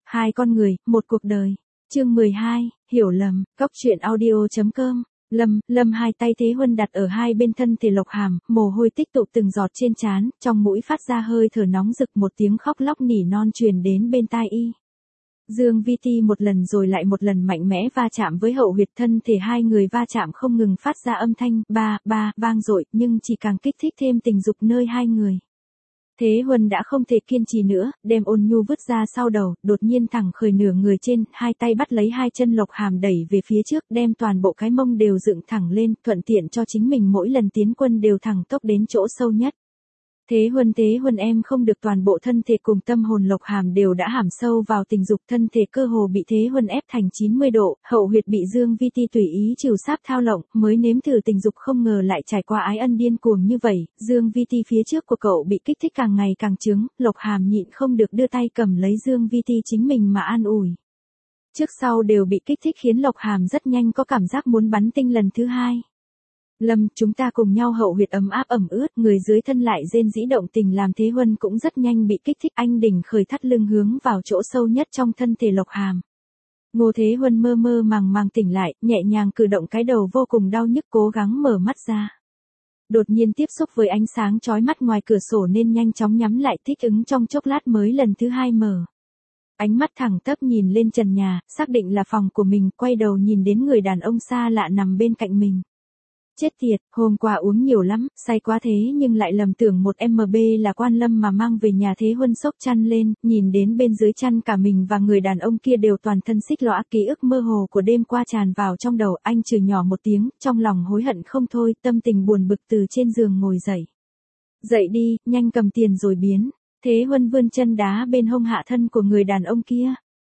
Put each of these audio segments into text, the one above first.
Hai con người, một cuộc đời. Chương 12, hiểu lầm, Cóc truyện audio.com. Lâm hai tay Thế Huân đặt ở hai bên thân thể Lộc Hàm, mồ hôi tích tụ từng giọt trên trán, trong mũi phát ra hơi thở nóng rực, một tiếng khóc lóc nỉ non truyền đến bên tai y. Dương Vi Ti một lần rồi lại một lần mạnh mẽ va chạm với hậu huyệt, thân thể hai người va chạm không ngừng phát ra âm thanh ba ba vang dội, nhưng chỉ càng kích thích thêm tình dục nơi hai người. Thế Huân đã không thể kiên trì nữa, đem Ôn Nhu vứt ra sau đầu, đột nhiên thẳng khởi nửa người trên, hai tay bắt lấy hai chân Lộc Hàm đẩy về phía trước, đem toàn bộ cái mông đều dựng thẳng lên, thuận tiện cho chính mình mỗi lần tiến quân đều thẳng tốc đến chỗ sâu nhất. Thế Huân em không được, toàn bộ thân thể cùng tâm hồn Lộc Hàm đều đã hãm sâu vào tình dục, thân thể cơ hồ bị Thế Huân ép thành 90 độ, hậu huyệt bị Dương Vi Ti tùy ý trìu sáp thao lộng, mới nếm thử tình dục không ngờ lại trải qua ái ân điên cuồng như vậy, Dương Vi Ti phía trước của cậu bị kích thích càng ngày càng trứng, Lộc Hàm nhịn không được đưa tay cầm lấy Dương Vi Ti chính mình mà an ủi. Trước sau đều bị kích thích khiến Lộc Hàm rất nhanh có cảm giác muốn bắn tinh lần thứ hai. Lâm, chúng ta cùng nhau, hậu huyệt ấm áp ẩm ướt, người dưới thân lại rên rỉ động tình, làm Thế Huân cũng rất nhanh bị kích thích, anh đỉnh khởi thắt lưng hướng vào chỗ sâu nhất trong thân thể Lộc Hàm. Ngô Thế Huân mơ mơ màng màng tỉnh lại, nhẹ nhàng cử động cái đầu vô cùng đau nhức, cố gắng mở mắt ra. Đột nhiên tiếp xúc với ánh sáng chói mắt ngoài cửa sổ nên nhanh chóng nhắm lại, thích ứng trong chốc lát mới lần thứ hai mở. Ánh mắt thẳng tắp nhìn lên trần nhà, xác định là phòng của mình, quay đầu nhìn đến người đàn ông xa lạ nằm bên cạnh mình. Chết tiệt, hôm qua uống nhiều lắm, say quá thế nhưng lại lầm tưởng một MB là Quan Lâm mà mang về nhà. Thế Huân sốc chăn lên, nhìn đến bên dưới chăn cả mình và người đàn ông kia đều toàn thân xích lõa, ký ức mơ hồ của đêm qua tràn vào trong đầu, anh chửi nhỏ một tiếng, trong lòng hối hận không thôi, tâm tình buồn bực từ trên giường ngồi dậy. Dậy đi, nhanh cầm tiền rồi biến. Thế Huân vươn chân đá bên hông hạ thân của người đàn ông kia.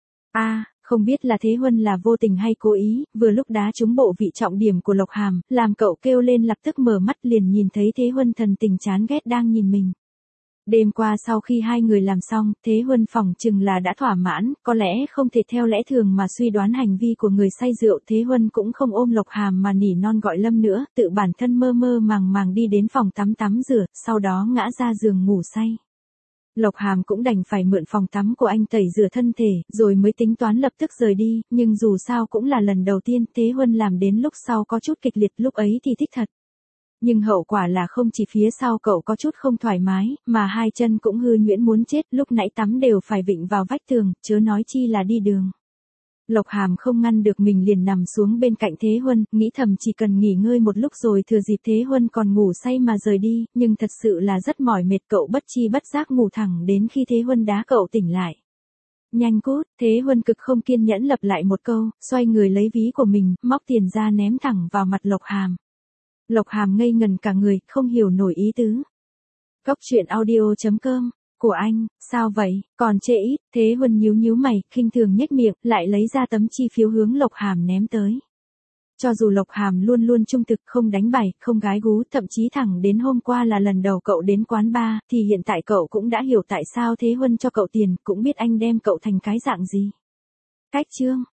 Không biết là Thế Huân là vô tình hay cố ý, vừa lúc đá trúng bộ vị trọng điểm của Lộc Hàm, làm cậu kêu lên, lập tức mở mắt liền nhìn thấy Thế Huân thần tình chán ghét đang nhìn mình. Đêm qua sau khi hai người làm xong, Thế Huân phỏng chừng là đã thỏa mãn, có lẽ không thể theo lẽ thường mà suy đoán hành vi của người say rượu. Thế Huân cũng không ôm Lộc Hàm mà nỉ non gọi Lâm nữa, tự bản thân mơ mơ màng màng đi đến phòng tắm rửa, sau đó ngã ra giường ngủ say. Lộc Hàm cũng đành phải mượn phòng tắm của anh tẩy rửa thân thể, rồi mới tính toán lập tức rời đi, nhưng dù sao cũng là lần đầu tiên, Thế Huân làm đến lúc sau có chút kịch liệt, lúc ấy thì thích thật. Nhưng hậu quả là không chỉ phía sau cậu có chút không thoải mái, mà hai chân cũng hư nhuyễn muốn chết, lúc nãy tắm đều phải vịn vào vách tường, chớ nói chi là đi đường. Lộc Hàm không ngăn được mình liền nằm xuống bên cạnh Thế Huân, nghĩ thầm chỉ cần nghỉ ngơi một lúc rồi thừa dịp Thế Huân còn ngủ say mà rời đi, nhưng thật sự là rất mỏi mệt, cậu bất chi bất giác ngủ thẳng đến khi Thế Huân đá cậu tỉnh lại. Nhanh cút, Thế Huân cực không kiên nhẫn lặp lại một câu, xoay người lấy ví của mình, móc tiền ra ném thẳng vào mặt Lộc Hàm. Lộc Hàm ngây ngần cả người, không hiểu nổi ý tứ. Cóc truyện audio.com. Của anh, sao vậy, còn chê ít. Thế Huân nhíu mày, khinh thường nhếch miệng, lại lấy ra tấm chi phiếu hướng Lộc Hàm ném tới. Cho dù Lộc Hàm luôn luôn trung thực, không đánh bài, không gái gú, thậm chí thẳng đến hôm qua là lần đầu cậu đến quán bar, thì hiện tại cậu cũng đã hiểu tại sao Thế Huân cho cậu tiền, cũng biết anh đem cậu thành cái dạng gì. Cách chương